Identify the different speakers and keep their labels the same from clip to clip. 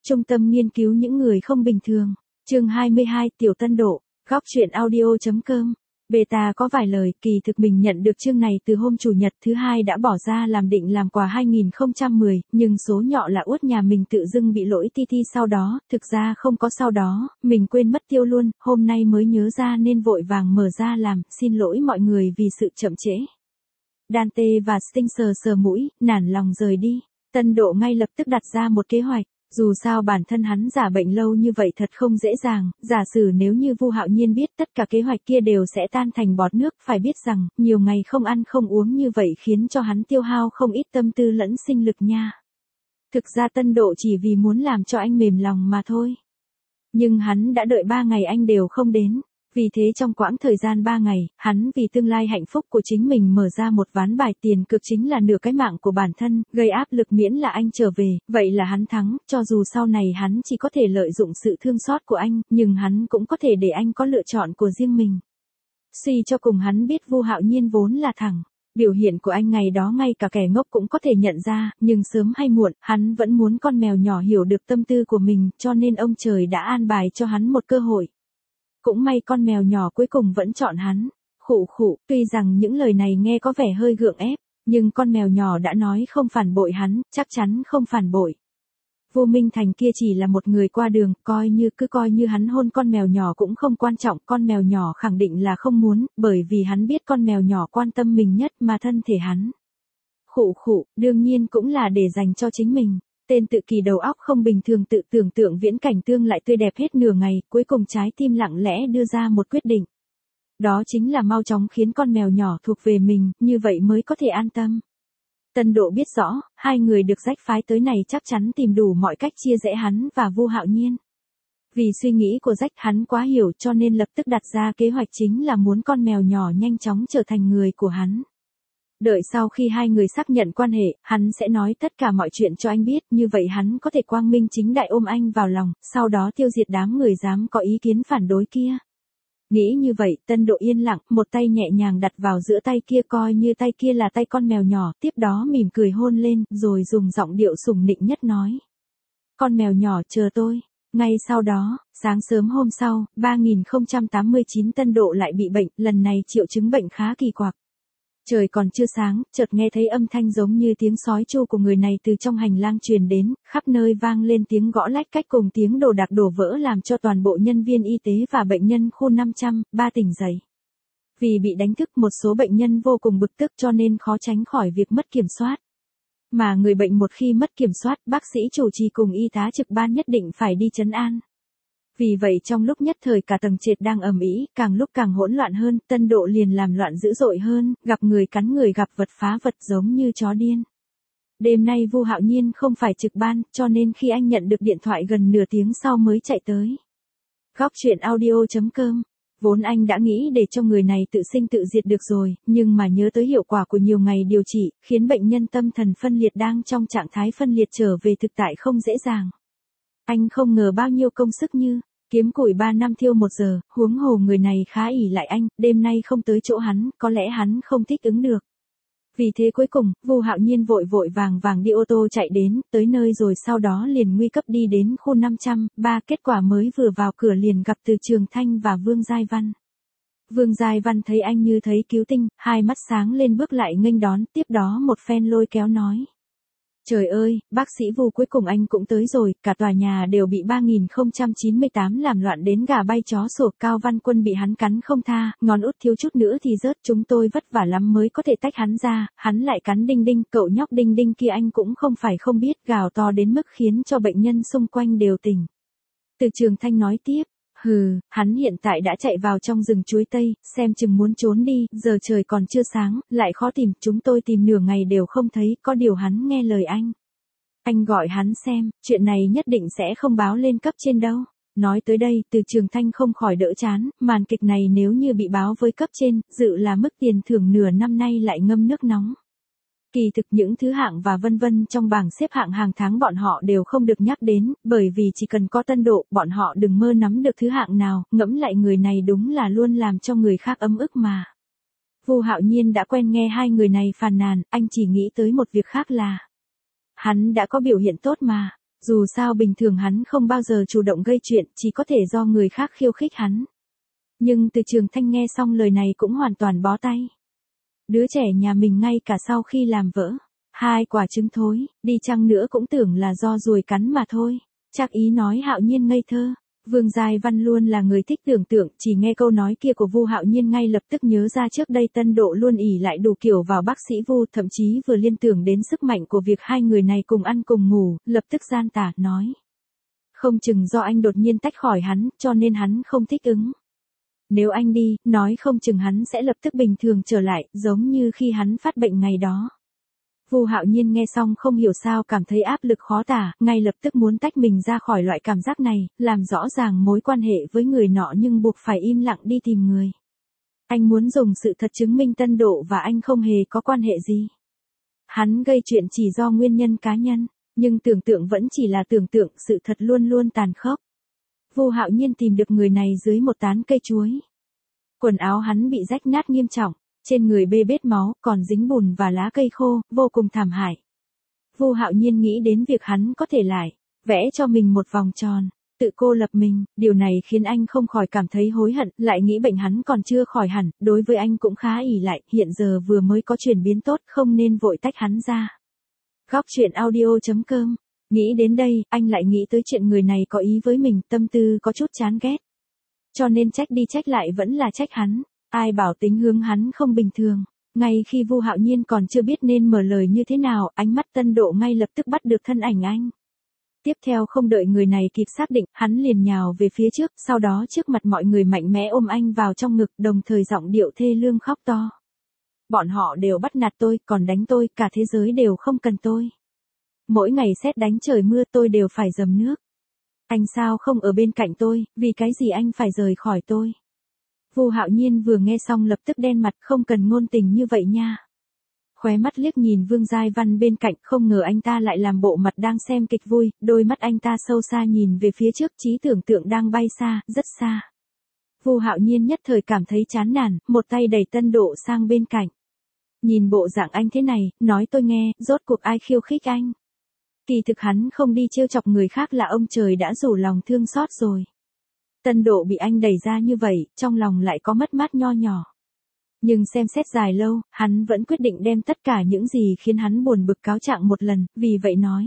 Speaker 1: Trung tâm nghiên cứu những người không bình thường. Chương 22, Tiểu Tân Độ. Góc truyện audio.com. Beta có vài lời, kỳ thực mình nhận được chương này từ hôm Chủ nhật thứ hai đã bỏ ra làm định làm quà 2010, nhưng số nhọ là út nhà mình tự dưng bị lỗi TT sau đó, thực ra không có sau đó, mình quên mất tiêu luôn, hôm nay mới nhớ ra nên vội vàng mở ra làm, xin lỗi mọi người vì sự chậm trễ. Dante và Sting sờ mũi, nản lòng rời đi. Tân Độ ngay lập tức đặt ra một kế hoạch. Dù sao bản thân hắn giả bệnh lâu như vậy thật không dễ dàng, giả sử nếu như Vu Hạo Nhiên biết tất cả kế hoạch kia đều sẽ tan thành bọt nước, phải biết rằng, nhiều ngày không ăn không uống như vậy khiến cho hắn tiêu hao không ít tâm tư lẫn sinh lực nha. Thực ra Tân Độ chỉ vì muốn làm cho anh mềm lòng mà thôi. Nhưng hắn đã đợi 3 ngày anh đều không đến. Vì thế trong quãng thời gian 3 ngày, hắn vì tương lai hạnh phúc của chính mình mở ra một ván bài tiền cược chính là nửa cái mạng của bản thân, gây áp lực miễn là anh trở về, vậy là hắn thắng, cho dù sau này hắn chỉ có thể lợi dụng sự thương xót của anh, nhưng hắn cũng có thể để anh có lựa chọn của riêng mình. Suy cho cùng hắn biết Vu Hạo Nhiên vốn là thẳng. Biểu hiện của anh ngày đó ngay cả kẻ ngốc cũng có thể nhận ra, nhưng sớm hay muộn, hắn vẫn muốn con mèo nhỏ hiểu được tâm tư của mình, cho nên ông trời đã an bài cho hắn một cơ hội. Cũng may con mèo nhỏ cuối cùng vẫn chọn hắn. Khụ khụ, tuy rằng những lời này nghe có vẻ hơi gượng ép, nhưng con mèo nhỏ đã nói không phản bội hắn, chắc chắn không phản bội. Vu Minh Thành kia chỉ là một người qua đường, coi như hắn hôn con mèo nhỏ cũng không quan trọng, con mèo nhỏ khẳng định là không muốn, bởi vì hắn biết con mèo nhỏ quan tâm mình nhất mà thân thể hắn. Khụ khụ, đương nhiên cũng là để dành cho chính mình. Tên tự kỳ đầu óc không bình thường tự tưởng tượng viễn cảnh tương lại tươi đẹp hết nửa ngày, cuối cùng trái tim lặng lẽ đưa ra một quyết định. Đó chính là mau chóng khiến con mèo nhỏ thuộc về mình, như vậy mới có thể an tâm. Tân Độ biết rõ, hai người được rách phái tới này chắc chắn tìm đủ mọi cách chia rẽ hắn và Vu Hạo Nhiên. Vì suy nghĩ của rách hắn quá hiểu cho nên lập tức đặt ra kế hoạch chính là muốn con mèo nhỏ nhanh chóng trở thành người của hắn. Đợi sau khi hai người xác nhận quan hệ, hắn sẽ nói tất cả mọi chuyện cho anh biết, như vậy hắn có thể quang minh chính đại ôm anh vào lòng, sau đó tiêu diệt đám người dám có ý kiến phản đối kia. Nghĩ như vậy, Tân Độ yên lặng, một tay nhẹ nhàng đặt vào giữa tay kia coi như tay kia là tay con mèo nhỏ, tiếp đó mỉm cười hôn lên, rồi dùng giọng điệu sủng nịnh nhất nói. Con mèo nhỏ chờ tôi. Ngay sau đó, sáng sớm hôm sau, 3089 Tân Độ lại bị bệnh, lần này triệu chứng bệnh khá kỳ quặc. Trời còn chưa sáng, chợt nghe thấy âm thanh giống như tiếng sói tru của người này từ trong hành lang truyền đến, khắp nơi vang lên tiếng gõ lách cách cùng tiếng đồ đạc đổ vỡ làm cho toàn bộ nhân viên y tế và bệnh nhân khu 503 tỉnh dậy. Vì bị đánh thức một số bệnh nhân vô cùng bực tức cho nên khó tránh khỏi việc mất kiểm soát. Mà người bệnh một khi mất kiểm soát, bác sĩ chủ trì cùng y tá trực ban nhất định phải đi trấn an. Vì vậy trong lúc nhất thời cả tầng trệt đang ầm ĩ, càng lúc càng hỗn loạn hơn, Tân Độ liền làm loạn dữ dội hơn, gặp người cắn người gặp vật phá vật giống như chó điên. Đêm nay Vu Hạo Nhiên không phải trực ban, cho nên khi anh nhận được điện thoại gần nửa tiếng sau mới chạy tới. Góc truyện audio.com. Vốn anh đã nghĩ để cho người này tự sinh tự diệt được rồi, nhưng mà nhớ tới hiệu quả của nhiều ngày điều trị, khiến bệnh nhân tâm thần phân liệt đang trong trạng thái phân liệt trở về thực tại không dễ dàng. Anh không ngờ bao nhiêu công sức như kiếm củi 3 năm thiêu 1 giờ, huống hồ người này khá ỷ lại anh, đêm nay không tới chỗ hắn, có lẽ hắn không thích ứng được. Vì thế cuối cùng, Vu Hạo Nhiên vội vàng đi ô tô chạy đến, tới nơi rồi sau đó liền nguy cấp đi đến khu 503, kết quả mới vừa vào cửa liền gặp Từ Trường Thanh và Vương Giai Văn. Vương Giai Văn thấy anh như thấy cứu tinh, hai mắt sáng lên bước lại nghênh đón, tiếp đó một phen lôi kéo nói. Trời ơi, bác sĩ Vu cuối cùng anh cũng tới rồi, cả tòa nhà đều bị 3098 làm loạn đến gà bay chó sủa, Cao Văn Quân bị hắn cắn không tha, ngón út thiếu chút nữa thì rớt, chúng tôi vất vả lắm mới có thể tách hắn ra, hắn lại cắn Đinh Đinh, cậu nhóc Đinh Đinh kia anh cũng không phải không biết, gào to đến mức khiến cho bệnh nhân xung quanh đều tỉnh. Từ Trường Thanh nói tiếp. Hắn hiện tại đã chạy vào trong rừng chuối tây, xem chừng muốn trốn đi, giờ trời còn chưa sáng, lại khó tìm, chúng tôi tìm nửa ngày đều không thấy, có điều hắn nghe lời anh. Anh gọi hắn xem, chuyện này nhất định sẽ không báo lên cấp trên đâu. Nói tới đây, Từ Trường Thanh không khỏi đỡ chán, màn kịch này nếu như bị báo với cấp trên, dự là mức tiền thưởng nửa năm nay lại ngâm nước nóng. Kỳ thực những thứ hạng và vân vân trong bảng xếp hạng hàng tháng bọn họ đều không được nhắc đến, bởi vì chỉ cần có Tân Độ, bọn họ đừng mơ nắm được thứ hạng nào, ngẫm lại người này đúng là luôn làm cho người khác ấm ức mà. Vu Hạo Nhiên đã quen nghe hai người này phàn nàn, anh chỉ nghĩ tới một việc khác là hắn đã có biểu hiện tốt mà. Dù sao bình thường hắn không bao giờ chủ động gây chuyện, chỉ có thể do người khác khiêu khích hắn. Nhưng Từ Trường Thanh nghe xong lời này cũng hoàn toàn bó tay. Đứa trẻ nhà mình ngay cả sau khi làm vỡ 2 quả trứng thối, đi chăng nữa cũng tưởng là do ruồi cắn mà thôi. Trác Ý nói Hạo Nhiên ngây thơ. Vương Giai Văn luôn là người thích tưởng tượng, chỉ nghe câu nói kia của Vu Hạo Nhiên ngay lập tức nhớ ra trước đây Tân Độ luôn ỷ lại đủ kiểu vào bác sĩ Vu, thậm chí vừa liên tưởng đến sức mạnh của việc hai người này cùng ăn cùng ngủ, lập tức gian tả nói. Không chừng do anh đột nhiên tách khỏi hắn, cho nên hắn không thích ứng. Nếu anh đi, nói không chừng hắn sẽ lập tức bình thường trở lại, giống như khi hắn phát bệnh ngày đó. Vu Hạo Nhiên nghe xong không hiểu sao cảm thấy áp lực khó tả, ngay lập tức muốn tách mình ra khỏi loại cảm giác này, làm rõ ràng mối quan hệ với người nọ nhưng buộc phải im lặng đi tìm người. Anh muốn dùng sự thật chứng minh Tân Độ và anh không hề có quan hệ gì. Hắn gây chuyện chỉ do nguyên nhân cá nhân, nhưng tưởng tượng vẫn chỉ là tưởng tượng, sự thật luôn luôn tàn khốc. Vu Hạo Nhiên tìm được người này dưới một tán cây chuối. Quần áo hắn bị rách nát nghiêm trọng. Trên người bê bết máu, còn dính bùn và lá cây khô, vô cùng thảm hại. Vu Hạo Nhiên nghĩ đến việc hắn có thể lại vẽ cho mình một vòng tròn, tự cô lập mình, điều này khiến anh không khỏi cảm thấy hối hận, lại nghĩ bệnh hắn còn chưa khỏi hẳn, đối với anh cũng khá ỷ lại, hiện giờ vừa mới có chuyển biến tốt, không nên vội tách hắn ra. Góc truyện audio.com. Nghĩ đến đây, anh lại nghĩ tới chuyện người này có ý với mình, tâm tư có chút chán ghét. Cho nên trách đi trách lại vẫn là trách hắn. Ai bảo tính hướng hắn không bình thường. Ngay khi Vu Hạo Nhiên còn chưa biết nên mở lời như thế nào, ánh mắt Tân Độ ngay lập tức bắt được thân ảnh anh. Tiếp theo không đợi người này kịp xác định, hắn liền nhào về phía trước, sau đó trước mặt mọi người mạnh mẽ ôm anh vào trong ngực, đồng thời giọng điệu thê lương khóc to. Bọn họ đều bắt nạt tôi, còn đánh tôi, cả thế giới đều không cần tôi. Mỗi ngày sét đánh trời mưa tôi đều phải dầm nước. Anh sao không ở bên cạnh tôi, vì cái gì anh phải rời khỏi tôi? Vu Hạo Nhiên vừa nghe xong lập tức đen mặt, không cần ngôn tình như vậy nha. Khóe mắt liếc nhìn Vương Giai Văn bên cạnh, không ngờ anh ta lại làm bộ mặt đang xem kịch vui, đôi mắt anh ta sâu xa nhìn về phía trước, trí tưởng tượng đang bay xa, rất xa. Vu Hạo Nhiên nhất thời cảm thấy chán nản, một tay đẩy Tân Độ sang bên cạnh. Nhìn bộ dạng anh thế này, nói tôi nghe, rốt cuộc ai khiêu khích anh? Kỳ thực hắn không đi trêu chọc người khác là ông trời đã rủ lòng thương xót rồi. Tân Độ bị anh đẩy ra như vậy, trong lòng lại có mất mát nho nhỏ. Nhưng xem xét dài lâu, hắn vẫn quyết định đem tất cả những gì khiến hắn buồn bực cáo trạng một lần, vì vậy nói.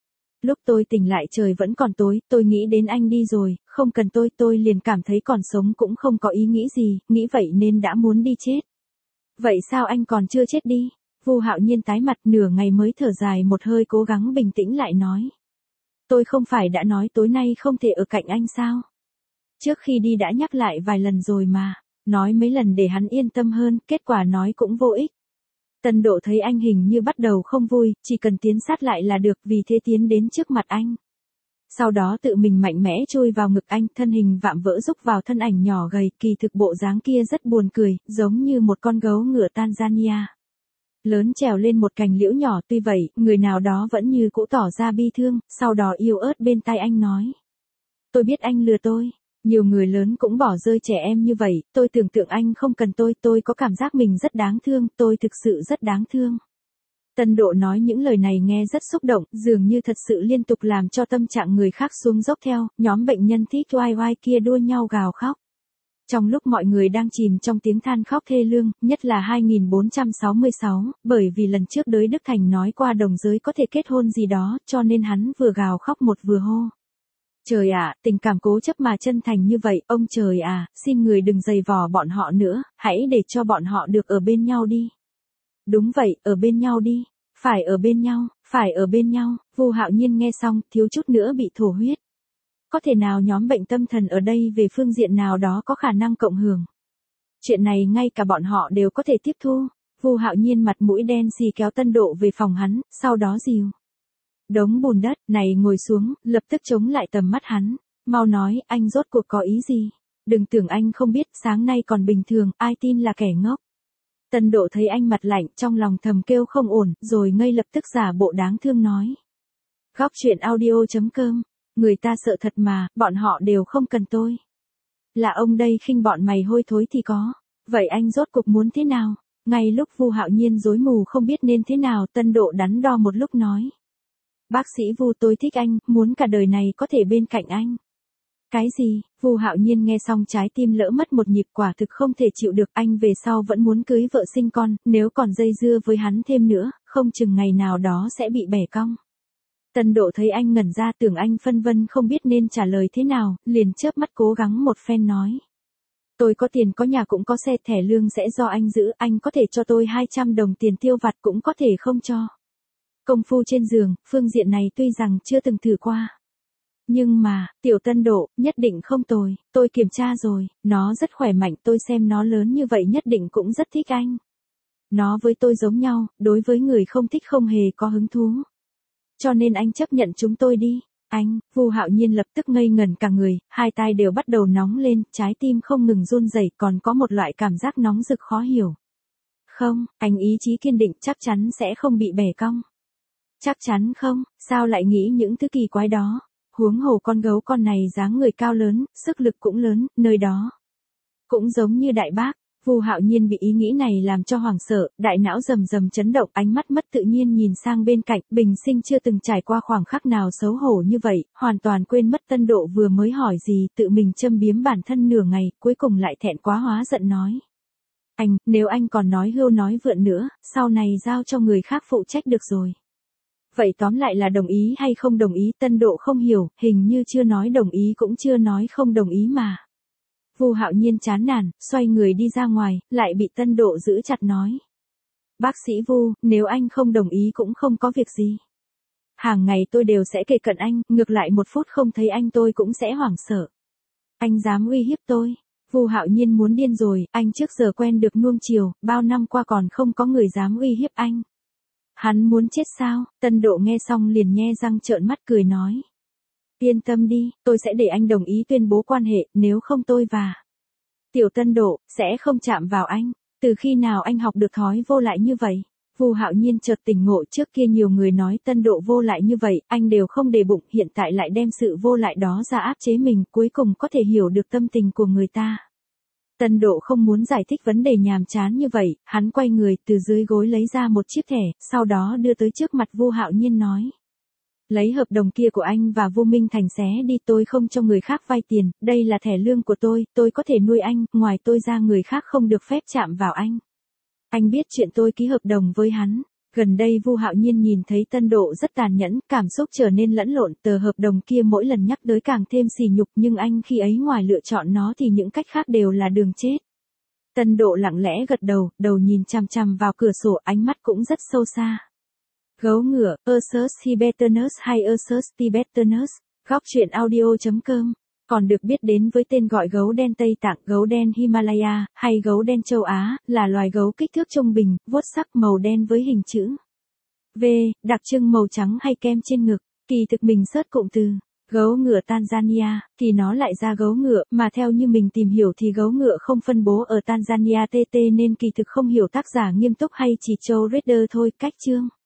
Speaker 1: Lúc tôi tỉnh lại trời vẫn còn tối, tôi nghĩ đến anh đi rồi, không cần tôi liền cảm thấy còn sống cũng không có ý nghĩ gì, nghĩ vậy nên đã muốn đi chết. Vậy sao anh còn chưa chết đi? Vu Hạo Nhiên tái mặt nửa ngày mới thở dài một hơi cố gắng bình tĩnh lại nói. Tôi không phải đã nói tối nay không thể ở cạnh anh sao? Trước khi đi đã nhắc lại vài lần rồi mà, nói mấy lần để hắn yên tâm hơn, kết quả nói cũng vô ích. Tân Độ thấy anh hình như bắt đầu không vui, chỉ cần tiến sát lại là được, vì thế tiến đến trước mặt anh. Sau đó tự mình mạnh mẽ chui vào ngực anh, thân hình vạm vỡ rúc vào thân ảnh nhỏ gầy, kỳ thực bộ dáng kia rất buồn cười, giống như một con gấu ngựa Tanzania. Lớn trèo lên một cành liễu nhỏ, tuy vậy, người nào đó vẫn như cũ tỏ ra bi thương, sau đó yếu ớt bên tai anh nói. Tôi biết anh lừa tôi. Nhiều người lớn cũng bỏ rơi trẻ em như vậy, tôi tưởng tượng anh không cần tôi có cảm giác mình rất đáng thương, tôi thực sự rất đáng thương. Tân Độ nói những lời này nghe rất xúc động, dường như thật sự liên tục làm cho tâm trạng người khác xuống dốc theo, nhóm bệnh nhân thích oai oai kia đua nhau gào khóc. Trong lúc mọi người đang chìm trong tiếng than khóc thê lương, nhất là 2466, bởi vì lần trước Đới Đức Thành nói qua đồng giới có thể kết hôn gì đó, cho nên hắn vừa gào khóc một vừa hô. Trời ạ, tình cảm cố chấp mà chân thành như vậy, ông trời à, xin người đừng giày vò bọn họ nữa, hãy để cho bọn họ được ở bên nhau đi. Đúng vậy, ở bên nhau đi, phải ở bên nhau, phải ở bên nhau. Vu Hạo Nhiên nghe xong, thiếu chút nữa bị thổ huyết. Có thể nào nhóm bệnh tâm thần ở đây về phương diện nào đó có khả năng cộng hưởng? Chuyện này ngay cả bọn họ đều có thể tiếp thu. Vu Hạo Nhiên mặt mũi đen xì kéo Tân Độ về phòng hắn, sau đó dìu đống bùn đất này ngồi xuống, lập tức chống lại tầm mắt hắn. Mau nói, anh rốt cuộc có ý gì? Đừng tưởng anh không biết, sáng nay còn bình thường, ai tin là kẻ ngốc. Tân Độ thấy anh mặt lạnh, trong lòng thầm kêu không ổn, rồi ngay lập tức giả bộ đáng thương nói. Góc truyện audio.com. Người ta sợ thật mà, bọn họ đều không cần tôi. Là ông đây khinh bọn mày hôi thối thì có. Vậy anh rốt cuộc muốn thế nào? Ngay lúc Vu Hạo Nhiên rối mù không biết nên thế nào, Tân Độ đắn đo một lúc nói. Bác sĩ Vu, tôi thích anh, muốn cả đời này có thể bên cạnh anh. Cái gì? Vu Hạo Nhiên nghe xong trái tim lỡ mất một nhịp, quả thực không thể chịu được, anh về sau vẫn muốn cưới vợ sinh con, nếu còn dây dưa với hắn thêm nữa, không chừng ngày nào đó sẽ bị bẻ cong. Tân Độ thấy anh ngẩn ra, tưởng anh phân vân không biết nên trả lời thế nào, liền chớp mắt cố gắng một phen nói. Tôi có tiền có nhà cũng có xe, thẻ lương sẽ do anh giữ, anh có thể cho tôi 200 đồng tiền tiêu vặt cũng có thể không cho. Công phu trên giường, phương diện này tuy rằng chưa từng thử qua. Nhưng mà, tiểu Tân Độ, nhất định không tồi, tôi kiểm tra rồi, nó rất khỏe mạnh, tôi xem nó lớn như vậy nhất định cũng rất thích anh. Nó với tôi giống nhau, đối với người không thích không hề có hứng thú. Cho nên anh chấp nhận chúng tôi đi. Anh, Vu Hạo Nhiên lập tức ngây ngẩn cả người, hai tai đều bắt đầu nóng lên, trái tim không ngừng run rẩy, còn có một loại cảm giác nóng rực khó hiểu. Không, anh ý chí kiên định, chắc chắn sẽ không bị bẻ cong. Chắc chắn không, sao lại nghĩ những thứ kỳ quái đó. Huống hồ con gấu con này dáng người cao lớn, sức lực cũng lớn, nơi đó cũng giống như đại bác. Vu Hạo Nhiên bị ý nghĩ này làm cho hoảng sợ, đại não rầm rầm chấn động, ánh mắt mất tự nhiên nhìn sang bên cạnh, bình sinh chưa từng trải qua khoảng khắc nào xấu hổ như vậy, hoàn toàn quên mất Tân Độ vừa mới hỏi gì, tự mình châm biếm bản thân nửa ngày, cuối cùng lại thẹn quá hóa giận nói. Anh, nếu anh còn nói hưu nói vượn nữa, sau này giao cho người khác phụ trách được rồi. Vậy tóm lại là đồng ý hay không đồng ý? Tân Độ không hiểu, hình như chưa nói đồng ý cũng chưa nói không đồng ý mà. Vu Hạo Nhiên chán nản, xoay người đi ra ngoài, lại bị Tân Độ giữ chặt nói. Bác sĩ Vu, nếu anh không đồng ý cũng không có việc gì. Hàng ngày tôi đều sẽ kề cận anh, ngược lại một phút không thấy anh tôi cũng sẽ hoảng sợ. Anh dám uy hiếp tôi. Vu Hạo Nhiên muốn điên rồi, anh trước giờ quen được nuông chiều, bao năm qua còn không có người dám uy hiếp anh. Hắn muốn chết sao? Tân Độ nghe xong liền nhe răng trợn mắt cười nói. Yên tâm đi, tôi sẽ để anh đồng ý tuyên bố quan hệ, nếu không tôi và tiểu Tân Độ sẽ không chạm vào anh. Từ khi nào anh học được thói vô lại như vậy? Vu Hạo Nhiên chợt tỉnh ngộ, trước kia nhiều người nói Tân Độ vô lại như vậy, anh đều không để bụng, hiện tại lại đem sự vô lại đó ra áp chế mình, cuối cùng có thể hiểu được tâm tình của người ta. Tân Độ không muốn giải thích vấn đề nhàm chán như vậy, hắn quay người từ dưới gối lấy ra một chiếc thẻ, sau đó đưa tới trước mặt Vu Hạo Nhiên nói. Lấy hợp đồng kia của anh và Vu Minh Thành xé đi, tôi không cho người khác vay tiền, đây là thẻ lương của tôi có thể nuôi anh, ngoài tôi ra người khác không được phép chạm vào anh. Anh biết chuyện tôi ký hợp đồng với hắn. Gần đây Vu Hạo Nhiên nhìn thấy Tân Độ rất tàn nhẫn, cảm xúc trở nên lẫn lộn, tờ hợp đồng kia mỗi lần nhắc tới càng thêm sỉ nhục, nhưng anh khi ấy ngoài lựa chọn nó thì những cách khác đều là đường chết. Tân Độ lặng lẽ gật đầu, đầu nhìn chằm chằm vào cửa sổ, ánh mắt cũng rất sâu xa. Gấu ngựa, Ursus Tibetanus hay Ursus Tibetanus, góc truyện audio.com, còn được biết đến với tên gọi gấu đen Tây Tạng, gấu đen Himalaya, hay gấu đen châu Á, là loài gấu kích thước trung bình, vuốt sắc màu đen với hình chữ V, đặc trưng màu trắng hay kem trên ngực. Kỳ thực mình search cụm từ gấu ngựa Tanzania, thì nó lại ra gấu ngựa, mà theo như mình tìm hiểu thì gấu ngựa không phân bố ở Tanzania TT nên kỳ thực không hiểu tác giả nghiêm túc hay chỉ trâu reader thôi. Cách chương